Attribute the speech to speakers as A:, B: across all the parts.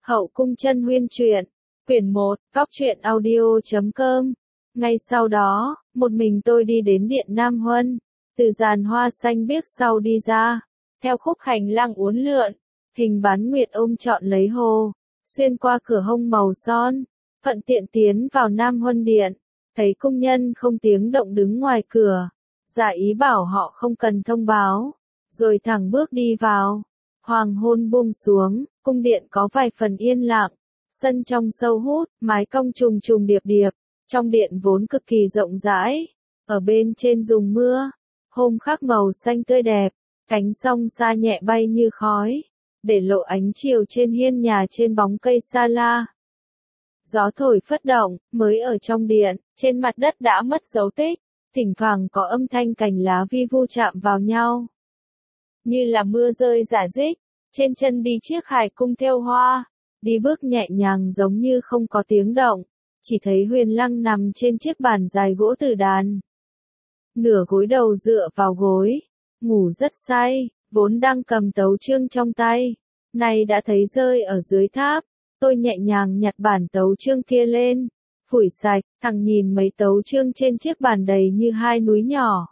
A: Hậu cung chân huyên truyện, quyển 1, góc truyện audio.com. Ngay sau đó, một mình tôi đi đến điện Nam Huân, từ giàn hoa xanh biếc sau đi ra, theo khúc hành lang uốn lượn, hình bán nguyệt ôm trọn lấy hồ, xuyên qua cửa hông màu son, thuận tiện tiến vào Nam Huân điện, thấy cung nhân không tiếng động đứng ngoài cửa, giả ý bảo họ không cần thông báo, rồi thẳng bước đi vào. Hoàng hôn buông xuống, cung điện có vài phần yên lặng, sân trong sâu hút, mái cong trùng trùng điệp điệp, trong điện vốn cực kỳ rộng rãi, ở bên trên dùng mưa, hôm khắc màu xanh tươi đẹp, cánh song sa nhẹ bay như khói, để lộ ánh chiều trên hiên nhà trên bóng cây sa la. Gió thổi phất động, mới ở trong điện, trên mặt đất đã mất dấu tích, thỉnh thoảng có âm thanh cành lá vi vu chạm vào nhau. Như là mưa rơi rả rích, trên chân đi chiếc hải cung thêu hoa, đi bước nhẹ nhàng giống như không có tiếng động, chỉ thấy Huyền Lăng nằm trên chiếc bàn dài gỗ tử đàn. Nửa gối đầu dựa vào gối, ngủ rất say, vốn đang cầm tấu chương trong tay, nay đã thấy rơi ở dưới tháp, tôi nhẹ nhàng nhặt bản tấu chương kia lên, phủi sạch, thằng nhìn mấy tấu chương trên chiếc bàn đầy như hai núi nhỏ.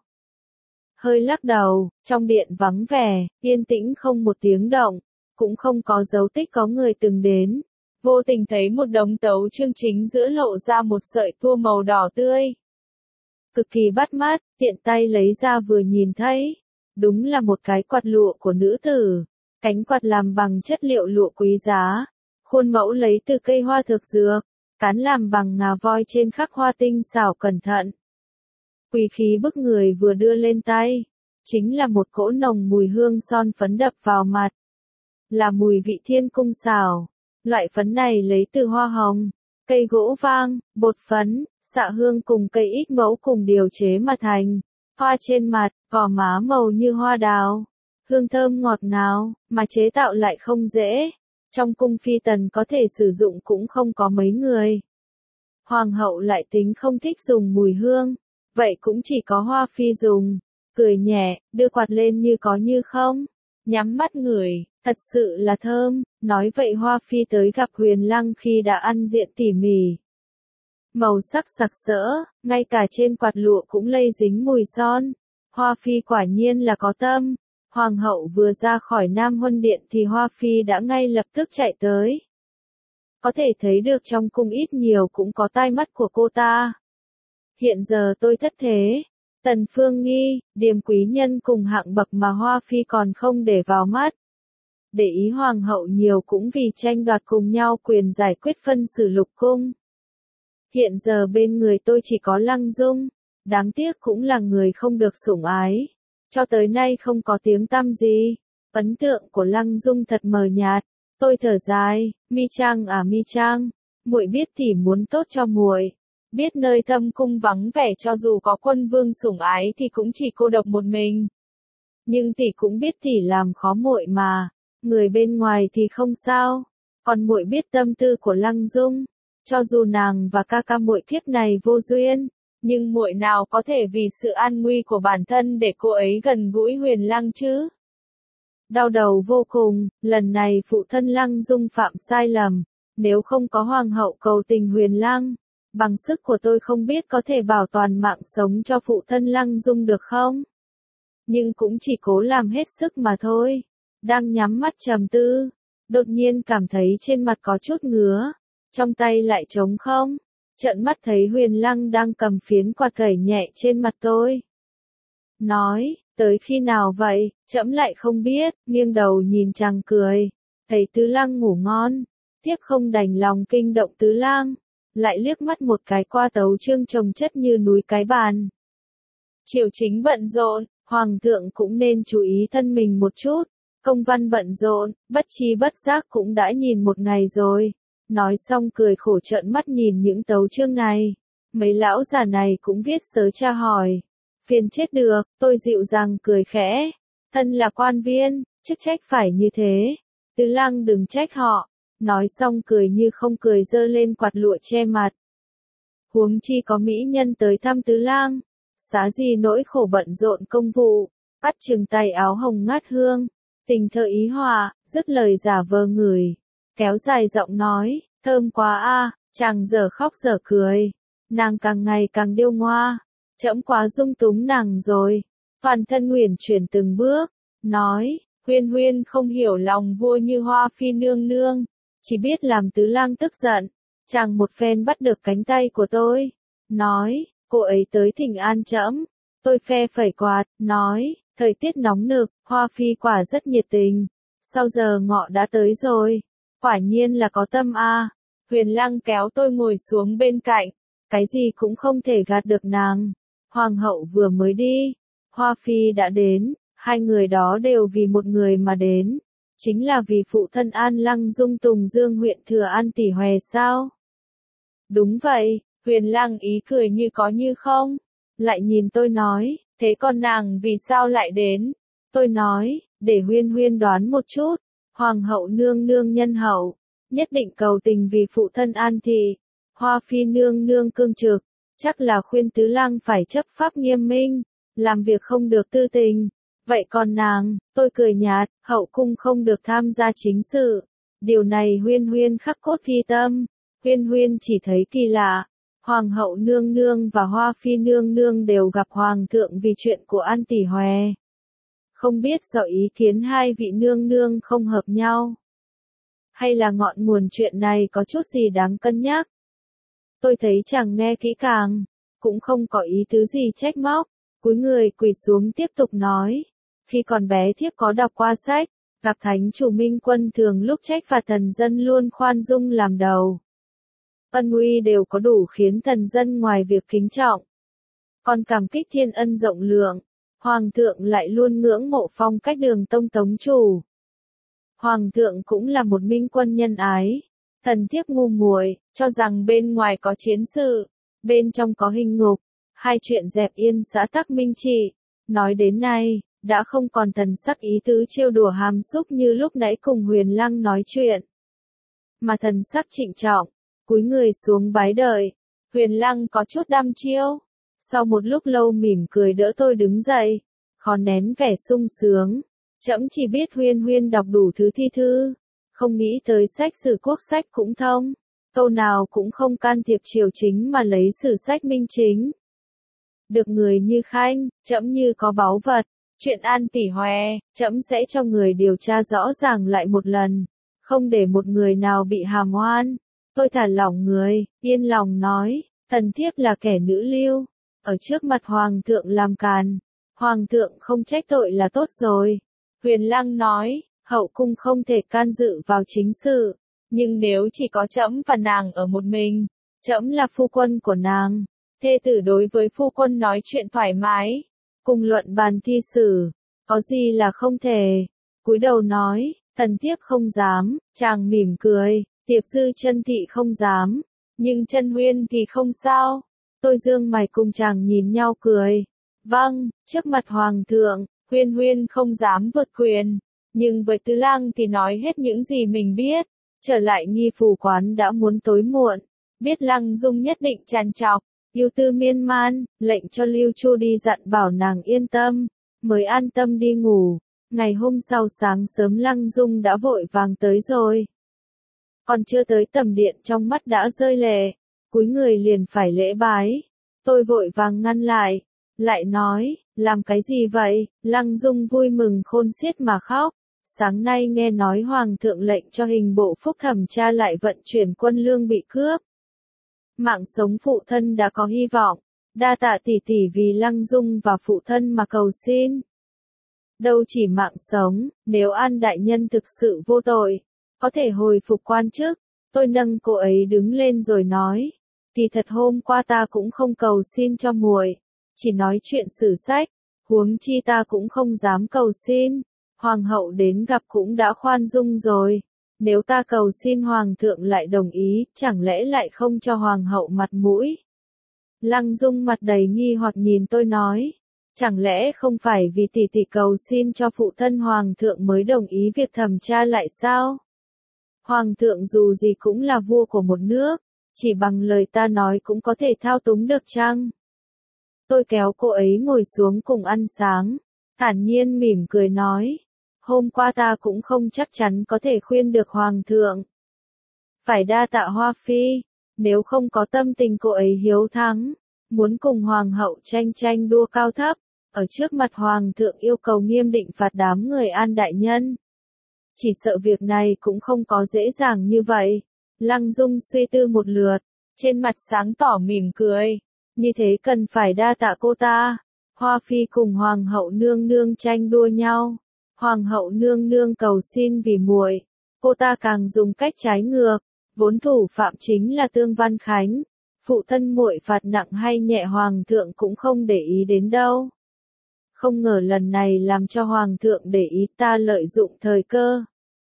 A: Hơi lắc đầu, trong điện vắng vẻ, yên tĩnh không một tiếng động, cũng không có dấu tích có người từng đến. Vô tình thấy một đống tấu chương chính giữa lộ ra một sợi tua màu đỏ tươi. Cực kỳ bắt mắt, tiện tay lấy ra vừa nhìn thấy. Đúng là một cái quạt lụa của nữ tử. Cánh quạt làm bằng chất liệu lụa quý giá. Khuôn mẫu lấy từ cây hoa thực dược. Cán làm bằng ngà voi trên khắc hoa tinh xảo cẩn thận. Quý khí bức người vừa đưa lên tay, chính là một cỗ nồng mùi hương son phấn đập vào mặt. Là mùi vị thiên cung xảo. Loại phấn này lấy từ hoa hồng, cây gỗ vang, bột phấn, xạ hương cùng cây ít mẫu cùng điều chế mà thành. Hoa trên mặt, gò má màu như hoa đào. Hương thơm ngọt ngào, mà chế tạo lại không dễ. Trong cung phi tần có thể sử dụng cũng không có mấy người. Hoàng hậu lại tính không thích dùng mùi hương. Vậy cũng chỉ có Hoa Phi dùng, cười nhẹ, đưa quạt lên như có như không, nhắm mắt ngửi, thật sự là thơm, nói vậy Hoa Phi tới gặp Huyền Lăng khi đã ăn diện tỉ mỉ. Màu sắc sặc sỡ, ngay cả trên quạt lụa cũng lây dính mùi son, Hoa Phi quả nhiên là có tâm. Hoàng hậu vừa ra khỏi Nam Huân điện thì Hoa Phi đã ngay lập tức chạy tới. Có thể thấy được trong cung ít nhiều cũng có tai mắt của cô ta. Hiện giờ tôi thất thế, Tần Phương Nghi, Điềm quý nhân cùng hạng bậc mà Hoa Phi còn không để vào mắt. Để ý hoàng hậu nhiều cũng vì tranh đoạt cùng nhau quyền giải quyết phân xử lục cung. Hiện giờ bên người tôi chỉ có Lăng Dung, đáng tiếc cũng là người không được sủng ái, cho tới nay không có tiếng tăm gì. Ấn tượng của Lăng Dung thật mờ nhạt, tôi thở dài, Mi Trang à Mi Trang, muội biết tỷ muốn tốt cho muội. Biết nơi thâm cung vắng vẻ cho dù có quân vương sủng ái thì cũng chỉ cô độc một mình. Nhưng tỷ cũng biết tỷ làm khó muội mà, người bên ngoài thì không sao, còn muội biết tâm tư của Lăng Dung, cho dù nàng và ca ca muội kiếp này vô duyên, nhưng muội nào có thể vì sự an nguy của bản thân để cô ấy gần gũi Huyền Lăng chứ? Đau đầu vô cùng, lần này phụ thân Lăng Dung phạm sai lầm, nếu không có hoàng hậu cầu tình Huyền Lăng, bằng sức của tôi không biết có thể bảo toàn mạng sống cho phụ thân Lăng Dung được không? Nhưng cũng chỉ cố làm hết sức mà thôi. Đang nhắm mắt trầm tư, đột nhiên cảm thấy trên mặt có chút ngứa, trong tay lại trống không. Trợn mắt thấy Huyền Lăng đang cầm phiến quạt gẩy nhẹ trên mặt tôi. Nói, tới khi nào vậy, trẫm lại không biết, nghiêng đầu nhìn chàng cười. Thấy Tứ Lăng ngủ ngon, tiếp không đành lòng kinh động Tứ Lang. Lại liếc mắt một cái qua tấu chương chồng chất như núi cái bàn. Triều chính bận rộn, hoàng thượng cũng nên chú ý thân mình một chút. Công văn bận rộn, bất chi bất giác cũng đã nhìn một ngày rồi. Nói xong cười khổ trợn mắt nhìn những tấu chương này. Mấy lão già này cũng viết sớ tra hỏi. Phiền chết được, tôi dịu dàng cười khẽ. Thân là quan viên, chức trách phải như thế. Tứ Lang đừng trách họ. Nói xong cười như không cười giơ lên quạt lụa che mặt. Huống chi có mỹ nhân tới thăm Tứ Lang, xá gì nỗi khổ bận rộn công vụ, bắt chừng tay áo hồng ngát hương, tình thơ ý hòa, dứt lời giả vờ ngửi, kéo dài giọng nói, thơm quá a, chàng dở khóc dở cười. Nàng càng ngày càng điêu ngoa, trẫm quá dung túng nàng rồi. Toàn thân uyển chuyển từng bước, nói, Huyên Huyên không hiểu lòng vua như Hoa Phi nương nương, chỉ biết làm tứ lang tức giận. Chàng một phen bắt được cánh tay của tôi, nói, cô ấy tới thỉnh an trẫm. Tôi phe phẩy quạt, nói, thời tiết nóng nực, Hoa Phi quả rất nhiệt tình. Sau giờ ngọ đã tới rồi, quả nhiên là có tâm a. Huyền Lăng kéo tôi ngồi xuống bên cạnh, cái gì cũng không thể gạt được nàng. Hoàng hậu vừa mới đi, Hoa Phi đã đến, hai người đó đều vì một người mà đến, chính là vì phụ thân An Lăng Dung Tùng Dương huyện Thừa An tỷ hòe sao? Đúng vậy, Huyền Lăng ý cười như có như không, lại nhìn tôi nói, thế con nàng vì sao lại đến? Tôi nói, để Huyên Huyên đoán một chút, Hoàng hậu nương nương nhân hậu, nhất định cầu tình vì phụ thân An thị. Hoa Phi nương nương cương trực, chắc là khuyên tứ lang phải chấp pháp nghiêm minh, làm việc không được tư tình. Vậy còn nàng, tôi cười nhạt, hậu cung không được tham gia chính sự. Điều này Huyên Huyên khắc cốt ghi tâm. Huyên Huyên chỉ thấy kỳ lạ. Hoàng hậu nương nương và Hoa Phi nương nương đều gặp Hoàng thượng vì chuyện của An tỷ hòe. Không biết do ý kiến hai vị nương nương không hợp nhau, hay là ngọn nguồn chuyện này có chút gì đáng cân nhắc. Tôi thấy chàng nghe kỹ càng, cũng không có ý tứ gì trách móc, cúi người quỳ xuống tiếp tục nói. Khi còn bé thiếp có đọc qua sách, gặp thánh chủ Minh Quân thường lúc trách phạt thần dân luôn khoan dung làm đầu. Ân uy đều có đủ khiến thần dân ngoài việc kính trọng, còn cảm kích thiên ân rộng lượng. Hoàng thượng lại luôn ngưỡng mộ phong cách Đường Tông Tống chủ. Hoàng thượng cũng là một minh quân nhân ái. Thần thiếp ngu muội, cho rằng bên ngoài có chiến sự, bên trong có hình ngục, hai chuyện dẹp yên xã tắc minh trị. Nói đến nay, đã không còn thần sắc ý tứ trêu đùa hàm xúc như lúc nãy cùng Huyền Lăng nói chuyện, mà thần sắc trịnh trọng, cúi người xuống bái đợi. Huyền Lăng có chút đăm chiêu, sau một lúc lâu mỉm cười đỡ tôi đứng dậy, khó nén vẻ sung sướng. Trẫm chỉ biết Huyên Huyên đọc đủ thứ thi thư, không nghĩ tới sách sử quốc sách cũng thông, câu nào cũng không can thiệp triều chính mà lấy sử sách minh chính. Được người như khanh, trẫm như có báu vật. Chuyện An tỷ hòe, trẫm sẽ cho người điều tra rõ ràng lại một lần, không để một người nào bị hàm oan. Tôi thả lỏng người, yên lòng nói, thần thiếp là kẻ nữ lưu, ở trước mặt Hoàng thượng làm càn. Hoàng thượng không trách tội là tốt rồi. Huyền Lăng nói, hậu cung không thể can dự vào chính sự, nhưng nếu chỉ có trẫm và nàng ở một mình, trẫm là phu quân của nàng, thê tử đối với phu quân nói chuyện thoải mái, cùng luận bàn thi sử, có gì là không thể. Cúi đầu nói, thần thiếp không dám. Chàng mỉm cười, Tiệp Dư Chân thị không dám, nhưng Chân Huyên thì không sao. Tôi dương mày cùng chàng nhìn nhau cười. Vâng, trước mặt Hoàng thượng, Huyên Huyên không dám vượt quyền, nhưng với tứ lang thì nói hết những gì mình biết. Trở lại Nghi Phủ quán đã muốn tối muộn, biết Lăng Dung nhất định trằn trọc, yêu tư miên man, lệnh cho Lưu Chu đi dặn bảo nàng yên tâm, mới an tâm đi ngủ. Ngày hôm sau sáng sớm Lăng Dung đã vội vàng tới rồi. Còn chưa tới tầm điện trong mắt đã rơi lệ, cúi người liền phải lễ bái. Tôi vội vàng ngăn lại nói, làm cái gì vậy? Lăng Dung vui mừng khôn xiết mà khóc. Sáng nay nghe nói Hoàng thượng lệnh cho hình bộ phúc thẩm tra lại vận chuyển quân lương bị cướp. Mạng sống phụ thân đã có hy vọng, đa tạ tỷ tỷ vì Lăng Dung và phụ thân mà cầu xin. Đâu chỉ mạng sống, nếu An đại nhân thực sự vô tội, có thể hồi phục quan chức. Tôi nâng cô ấy đứng lên rồi nói, kỳ thật hôm qua ta cũng không cầu xin cho muội, chỉ nói chuyện sử sách, huống chi ta cũng không dám cầu xin. Hoàng hậu đến gặp cũng đã khoan dung rồi. Nếu ta cầu xin Hoàng thượng lại đồng ý, chẳng lẽ lại không cho Hoàng hậu mặt mũi? Lăng Dung mặt đầy nghi hoặc nhìn tôi nói, chẳng lẽ không phải vì tỷ tỷ cầu xin cho phụ thân Hoàng thượng mới đồng ý việc thẩm tra lại sao? Hoàng thượng dù gì cũng là vua của một nước, chỉ bằng lời ta nói cũng có thể thao túng được chăng? Tôi kéo cô ấy ngồi xuống cùng ăn sáng, thản nhiên mỉm cười nói, hôm qua ta cũng không chắc chắn có thể khuyên được Hoàng thượng, Phải đa tạ Hoa Phi, nếu không có tâm tình cô ấy hiếu thắng, muốn cùng hoàng hậu tranh tranh đua cao thấp, ở trước mặt hoàng thượng yêu cầu nghiêm định phạt đám người An đại nhân. Chỉ sợ việc này cũng không có dễ dàng như vậy. Lăng Dung suy tư một lượt, trên mặt sáng tỏ mỉm cười, như thế cần phải đa tạ cô ta. Hoa Phi cùng hoàng hậu nương nương tranh đua nhau, hoàng hậu nương nương cầu xin vì muội, cô ta càng dùng cách trái ngược, vốn thủ phạm chính là Tương Văn Khánh, phụ thân muội phạt nặng hay nhẹ hoàng thượng cũng không để ý đến đâu. Không ngờ lần này làm cho hoàng thượng để ý, ta lợi dụng thời cơ.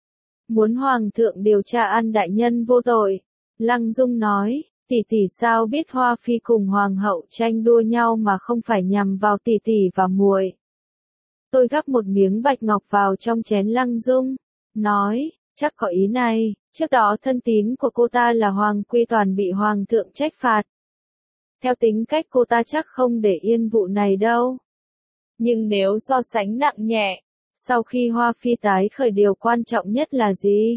A: Muốn hoàng thượng điều tra An đại nhân vô tội. Lăng Dung nói, tỷ tỷ sao biết Hoa Phi cùng hoàng hậu tranh đua nhau mà không phải nhằm vào tỷ tỷ và muội. Tôi gắp một miếng bạch ngọc vào trong chén Lăng Dung, nói, chắc có ý này, trước đó thân tín của cô ta là Hoàng Quy Toàn bị hoàng thượng trách phạt. Theo tính cách cô ta chắc không để yên vụ này đâu. Nhưng nếu so sánh nặng nhẹ, sau khi Hoa Phi tái khởi điều quan trọng nhất là gì?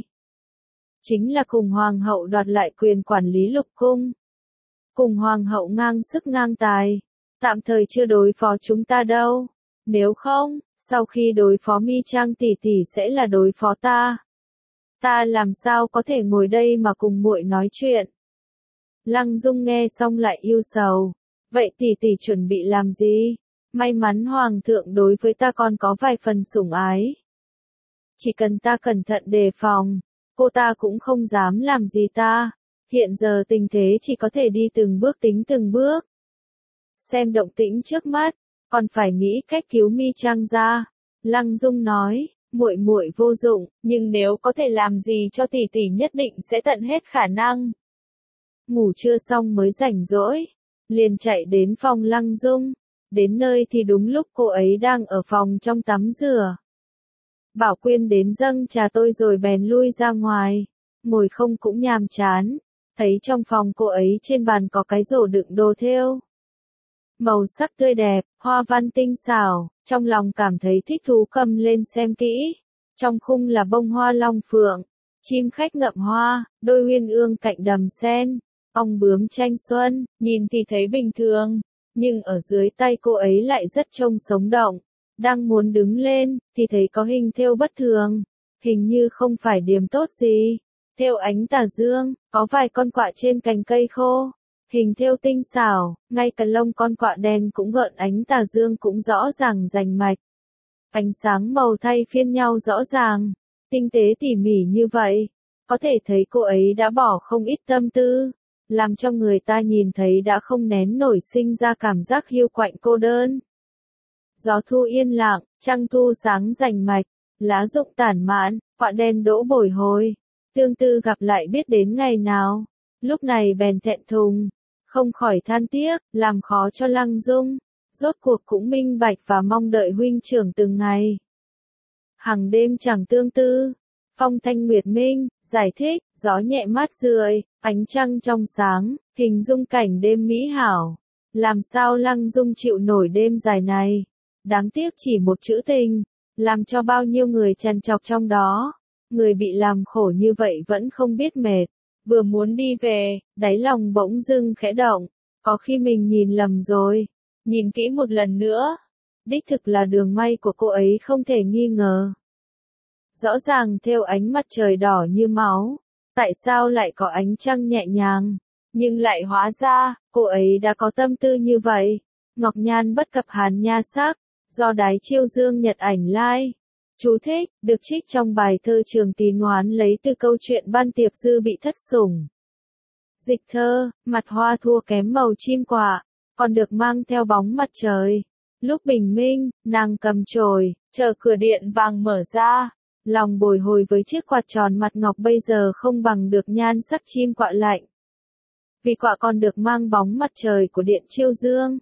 A: Chính là cùng hoàng hậu đoạt lại quyền quản lý lục cung. Cùng hoàng hậu ngang sức ngang tài, tạm thời chưa đối phó chúng ta đâu. Nếu không, sau khi đối phó Mi Trang tỷ tỷ sẽ là đối phó ta. Ta làm sao có thể ngồi đây mà cùng muội nói chuyện? Lăng Dung nghe xong lại yêu sầu. Vậy tỷ tỷ chuẩn bị làm gì? May mắn hoàng thượng đối với ta còn có vài phần sủng ái. Chỉ cần ta cẩn thận đề phòng, cô ta cũng không dám làm gì ta. Hiện giờ tình thế chỉ có thể đi từng bước tính từng bước. Xem động tĩnh trước mắt, còn phải nghĩ cách cứu Mi Trang ra. Lăng Dung nói, muội muội vô dụng, nhưng nếu có thể làm gì cho tỷ tỷ nhất định sẽ tận hết khả năng. Ngủ trưa xong mới rảnh rỗi, liền chạy đến phòng Lăng Dung. Đến nơi thì đúng lúc cô ấy đang ở phòng trong tắm rửa. Bảo Quyên đến dâng trà tôi rồi bèn lui ra ngoài, ngồi không cũng nhàm chán, thấy trong phòng cô ấy trên bàn có cái rổ đựng đồ thêu. Màu sắc tươi đẹp, hoa văn tinh xảo, trong lòng cảm thấy thích thú cầm lên xem kỹ. Trong khung là bông hoa long phượng, chim khách ngậm hoa, đôi uyên ương cạnh đầm sen, ong bướm tranh xuân, nhìn thì thấy bình thường. Nhưng ở dưới tay cô ấy lại rất trông sống động. Đang muốn đứng lên, thì thấy có hình thêu bất thường. Hình như không phải điểm tốt gì. Thêu ánh tà dương, có vài con quạ trên cành cây khô. Hình thêu tinh xảo, ngay cả lông con quạ đen cũng gợn ánh tà dương cũng rõ ràng rành mạch. Ánh sáng màu thay phiên nhau rõ ràng, tinh tế tỉ mỉ như vậy. Có thể thấy cô ấy đã bỏ không ít tâm tư. Làm cho người ta nhìn thấy đã không nén nổi sinh ra cảm giác hiu quạnh cô đơn. Gió thu yên lặng, trăng thu sáng rành mạch, lá rụng tản mạn, quạ đen đỗ bồi hồi. Tương tư gặp lại biết đến ngày nào, lúc này bèn thẹn thùng, không khỏi than tiếc, làm khó cho Lăng Dung, rốt cuộc cũng minh bạch và mong đợi huynh trưởng từng ngày. Hằng đêm chẳng tương tư, phong thanh nguyệt minh, giải thích, gió nhẹ mát rượi, ánh trăng trong sáng, hình dung cảnh đêm mỹ hảo. Làm sao Lăng Dung chịu nổi đêm dài này? Đáng tiếc chỉ một chữ tình, làm cho bao nhiêu người trằn trọc trong đó. Người bị làm khổ như vậy vẫn không biết mệt. Vừa muốn đi về, đáy lòng bỗng dưng khẽ động. Có khi mình nhìn lầm rồi. Nhìn kỹ một lần nữa. Đích thực là đường may của cô ấy không thể nghi ngờ. Rõ ràng thêu ánh mặt trời đỏ như máu. Tại sao lại có ánh trăng nhẹ nhàng? Nhưng lại hóa ra, cô ấy đã có tâm tư như vậy. Ngọc nhan bất cập hàn nha sắc, do Đái Chiêu Dương nhật ảnh lai. Chú thích, được trích trong bài thơ Trường Tín Hoán lấy từ câu chuyện Ban Tiệp Dư bị thất sủng. Dịch thơ, mặt hoa thua kém màu chim quạ, còn được mang theo bóng mặt trời. Lúc bình minh, nàng cầm chổi, chờ cửa điện vàng mở ra. Lòng bồi hồi với chiếc quạt tròn mặt ngọc bây giờ không bằng được nhan sắc chim quạ lạnh. Vì quạ còn được mang bóng mặt trời của điện Chiêu Dương.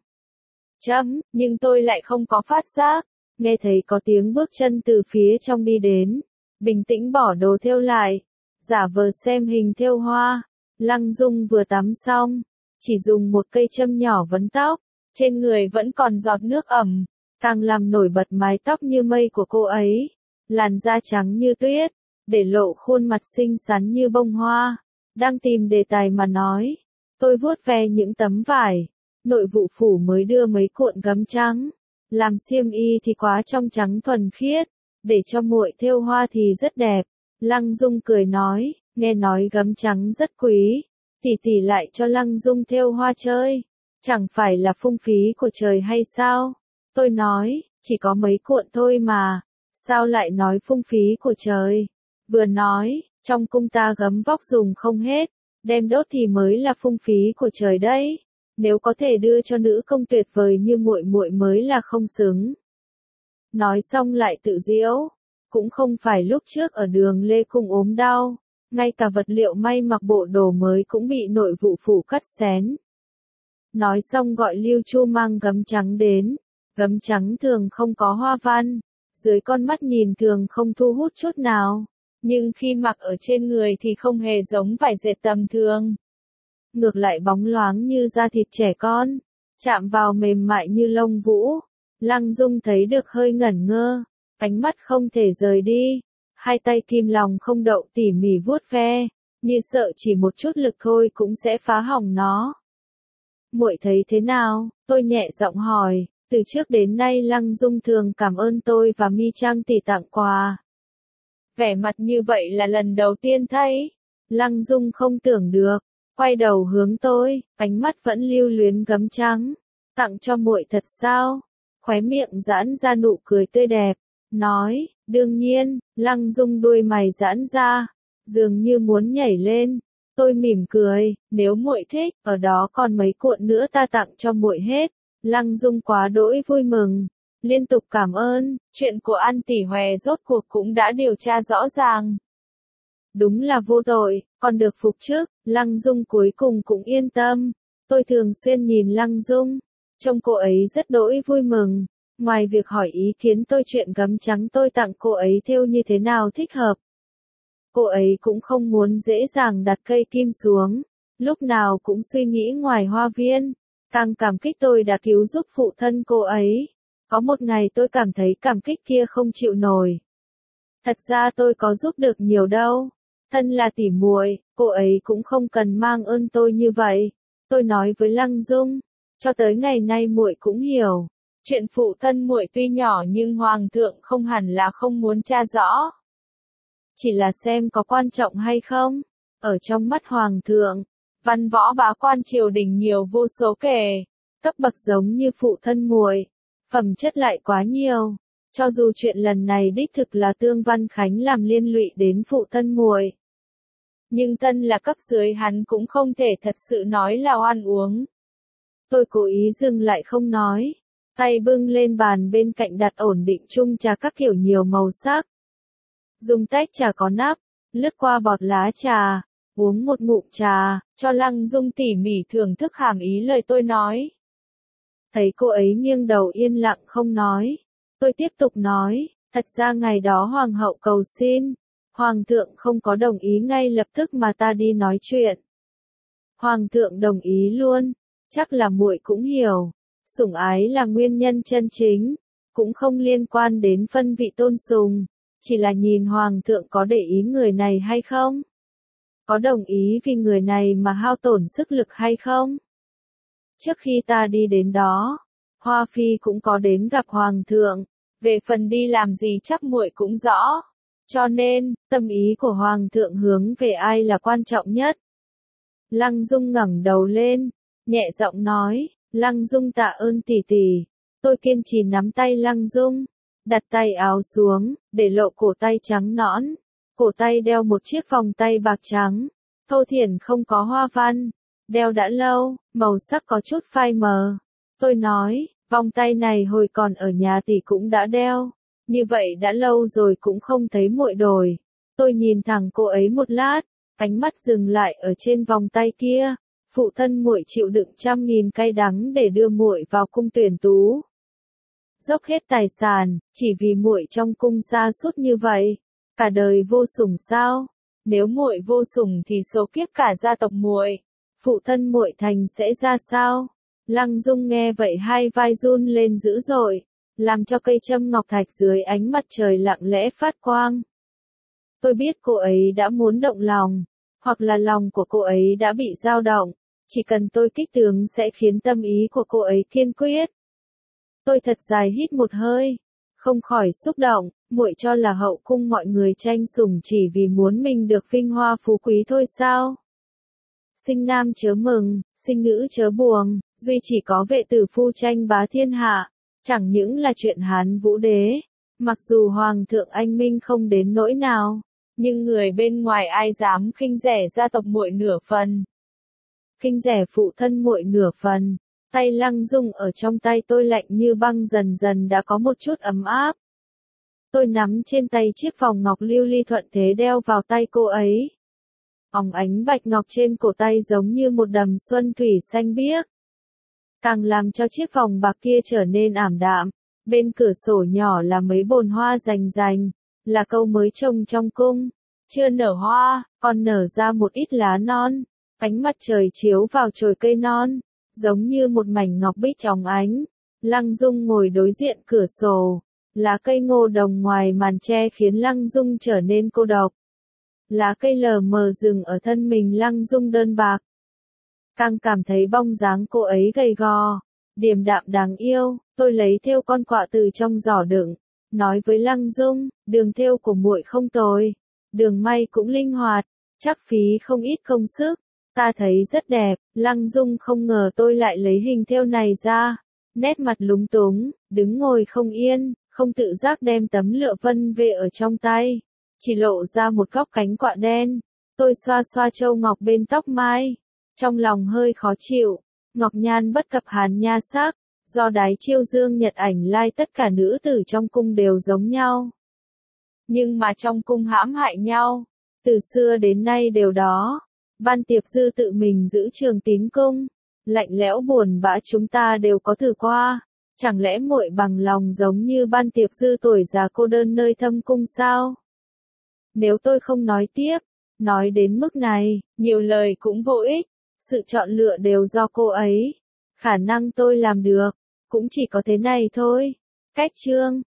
A: Nhưng tôi lại không có phát giác. Nghe thấy có tiếng bước chân từ phía trong đi đến. Bình tĩnh bỏ đồ thêu lại. Giả vờ xem hình thêu hoa. Lăng Dung vừa tắm xong. Chỉ dùng một cây châm nhỏ vấn tóc. Trên người vẫn còn giọt nước ẩm. Càng làm nổi bật mái tóc như mây của cô ấy. Làn da trắng như tuyết. Để lộ khuôn mặt xinh xắn như bông hoa. Đang tìm đề tài mà nói. Tôi vuốt ve những tấm vải. Nội vụ phủ mới đưa mấy cuộn gấm trắng. Làm xiêm y thì quá trong trắng thuần khiết. Để cho muội thêu hoa thì rất đẹp. Lăng Dung cười nói, nghe nói gấm trắng rất quý. Tỷ tỷ lại cho Lăng Dung thêu hoa chơi. Chẳng phải là phung phí của trời hay sao? Tôi nói, chỉ có mấy cuộn thôi mà. Sao lại nói phung phí của trời? Vừa nói, trong cung ta gấm vóc dùng không hết. Đem đốt thì mới là phung phí của trời đấy. Nếu có thể đưa cho nữ công tuyệt vời như muội muội mới là không xứng. Nói xong lại tự giễu. Cũng không phải lúc trước ở đường Lê Cung ốm đau. Ngay cả vật liệu may mặc bộ đồ mới cũng bị nội vụ phủ cắt xén. Nói xong gọi Lưu Chu mang gấm trắng đến. Gấm trắng thường không có hoa văn. Dưới con mắt nhìn thường không thu hút chút nào. Nhưng khi mặc ở trên người thì không hề giống vải dệt tầm thường. Ngược lại bóng loáng như da thịt trẻ con. Chạm vào mềm mại như lông vũ. Lăng Dung thấy được hơi ngẩn ngơ. Ánh mắt không thể rời đi. Hai tay kim lòng không đậu tỉ mỉ vuốt ve. Như sợ chỉ một chút lực thôi cũng sẽ phá hỏng nó. Muội thấy thế nào? Tôi nhẹ giọng hỏi. Từ trước đến nay Lăng Dung thường cảm ơn tôi và Mi Trang tỷ tặng quà. Vẻ mặt như vậy là lần đầu tiên thấy. Lăng Dung không tưởng được. Quay đầu hướng tôi, ánh mắt vẫn lưu luyến gấm trắng. Tặng cho muội thật sao? Khóe miệng giãn ra nụ cười tươi đẹp. Nói, đương nhiên. Lăng Dung đuôi mày giãn ra. Dường như muốn nhảy lên. Tôi mỉm cười, nếu muội thích, ở đó còn mấy cuộn nữa ta tặng cho muội hết. Lăng Dung quá đỗi vui mừng. Liên tục cảm ơn, chuyện của An tỷ Hòe rốt cuộc cũng đã điều tra rõ ràng. Đúng là vô tội, còn được phục chức, Lăng Dung cuối cùng cũng yên tâm. Tôi thường xuyên nhìn Lăng Dung, trông cô ấy rất đỗi vui mừng. Ngoài việc hỏi ý kiến tôi chuyện gấm trắng tôi tặng cô ấy thêu như thế nào thích hợp. Cô ấy cũng không muốn dễ dàng đặt cây kim xuống, lúc nào cũng suy nghĩ ngoài hoa viên. Càng cảm kích tôi đã cứu giúp phụ thân cô ấy. Có một ngày tôi cảm thấy cảm kích kia không chịu nổi. Thật ra tôi có giúp được nhiều đâu. Thân là tỉ muội, cô ấy cũng không cần mang ơn tôi như vậy. Tôi nói với Lăng Dung, cho tới ngày nay muội cũng hiểu. Chuyện phụ thân muội tuy nhỏ nhưng hoàng thượng không hẳn là không muốn tra rõ. Chỉ là xem có quan trọng hay không. Ở trong mắt hoàng thượng, văn võ bá quan triều đình nhiều vô số kể, cấp bậc giống như phụ thân muội, phẩm chất lại quá nhiều. Cho dù chuyện lần này đích thực là Tương Văn Khánh làm liên lụy đến phụ thân muội, nhưng thân là cấp dưới hắn cũng không thể thật sự nói là oan uống. Tôi cố ý dừng lại không nói, tay bưng lên bàn bên cạnh đặt ổn định chung trà các kiểu nhiều màu sắc. Dùng tách trà có nắp, lướt qua bọt lá trà, uống một ngụm trà, cho Lăng Dung tỉ mỉ thưởng thức hàm ý lời tôi nói. Thấy cô ấy nghiêng đầu yên lặng không nói. Tôi tiếp tục nói, thật ra ngày đó hoàng hậu cầu xin. Hoàng thượng không có đồng ý ngay lập tức mà ta đi nói chuyện. Hoàng thượng đồng ý luôn, chắc là muội cũng hiểu. Sủng ái là nguyên nhân chân chính, cũng không liên quan đến phân vị tôn sùng. Chỉ là nhìn hoàng thượng có để ý người này hay không? Có đồng ý vì người này mà hao tổn sức lực hay không? Trước khi ta đi đến đó, Hoa Phi cũng có đến gặp hoàng thượng. Về phần đi làm gì chắc muội cũng rõ. Cho nên, tâm ý của hoàng thượng hướng về ai là quan trọng nhất? Lăng Dung ngẩng đầu lên, nhẹ giọng nói, Lăng Dung tạ ơn tỷ tỷ. Tôi kiên trì nắm tay Lăng Dung, đặt tay áo xuống, để lộ cổ tay trắng nõn. Cổ tay đeo một chiếc vòng tay bạc trắng, thô thiển không có hoa văn. Đeo đã lâu, màu sắc có chút phai mờ. Tôi nói, vòng tay này hồi còn ở nhà tỷ cũng đã đeo. Như vậy đã lâu rồi cũng không thấy muội đổi. Tôi nhìn thẳng cô ấy một lát, ánh mắt dừng lại ở trên vòng tay kia. Phụ thân muội chịu đựng trăm nghìn cay đắng để đưa muội vào cung tuyển tú. Dốc hết tài sản, chỉ vì muội trong cung sa sút như vậy. Cả đời vô sủng sao? Nếu muội vô sủng thì số kiếp cả gia tộc muội, phụ thân muội thành sẽ ra sao? Lăng Dung nghe vậy hai vai run lên dữ dội, làm cho cây châm ngọc thạch dưới ánh mặt trời lặng lẽ phát quang. Tôi biết cô ấy đã muốn động lòng, hoặc là lòng của cô ấy đã bị dao động, chỉ cần tôi kích tướng sẽ khiến tâm ý của cô ấy kiên quyết. Tôi thật dài hít một hơi, không khỏi xúc động, muội cho là hậu cung mọi người tranh sủng chỉ vì muốn mình được vinh hoa phú quý thôi sao? Sinh nam chớ mừng, sinh nữ chớ buồn, duy chỉ có vệ tử phu tranh bá thiên hạ, chẳng những là chuyện Hán Vũ đế, mặc dù Hoàng thượng anh minh không đến nỗi nào, nhưng người bên ngoài ai dám khinh rẻ gia tộc muội nửa phần. Khinh rẻ phụ thân muội nửa phần. Tay Lăng Dung ở trong tay tôi lạnh như băng dần dần đã có một chút ấm áp. Tôi nắm trên tay chiếc vòng ngọc lưu ly thuận thế đeo vào tay cô ấy. Óng ánh bạch ngọc trên cổ tay giống như một đầm xuân thủy xanh biếc. Càng làm cho chiếc vòng bạc kia trở nên ảm đạm. Bên cửa sổ nhỏ là mấy bồn hoa rành rành, là câu mới trồng trong cung. Chưa nở hoa, còn nở ra một ít lá non. Ánh mặt trời chiếu vào chồi cây non, giống như một mảnh ngọc bích óng ánh. Lăng Dung ngồi đối diện cửa sổ. Lá cây ngô đồng ngoài màn tre khiến Lăng Dung trở nên cô độc. Lá cây lờ mờ rừng ở thân mình Lăng Dung đơn bạc. Càng cảm thấy bóng dáng cô ấy gầy gò, điềm đạm đáng yêu. Tôi lấy thêu con quạ từ trong giỏ đựng, nói với Lăng Dung, đường thêu của muội không tồi, đường may cũng linh hoạt, chắc phí không ít công sức. Ta thấy rất đẹp. Lăng Dung không ngờ tôi lại lấy hình thêu này ra, nét mặt lúng túng, đứng ngồi không yên, không tự giác đem tấm lụa vân về ở trong tay, chỉ lộ ra một góc cánh quạ đen. Tôi xoa xoa châu ngọc bên tóc mai, trong lòng hơi khó chịu. Ngọc nhan bất cập hàn nha sắc, do đái chiêu dương nhật ảnh lai tất cả nữ tử trong cung đều giống nhau. Nhưng mà trong cung hãm hại nhau, từ xưa đến nay đều đó. Ban Tiệp Dư tự mình giữ Trường Tín cung, lạnh lẽo buồn bã chúng ta đều có thử qua, chẳng lẽ muội bằng lòng giống như Ban Tiệp Dư tuổi già cô đơn nơi thâm cung sao? Nếu tôi không nói tiếp, nói đến mức này, nhiều lời cũng vô ích, sự chọn lựa đều do cô ấy, khả năng tôi làm được, cũng chỉ có thế này thôi. Cách chương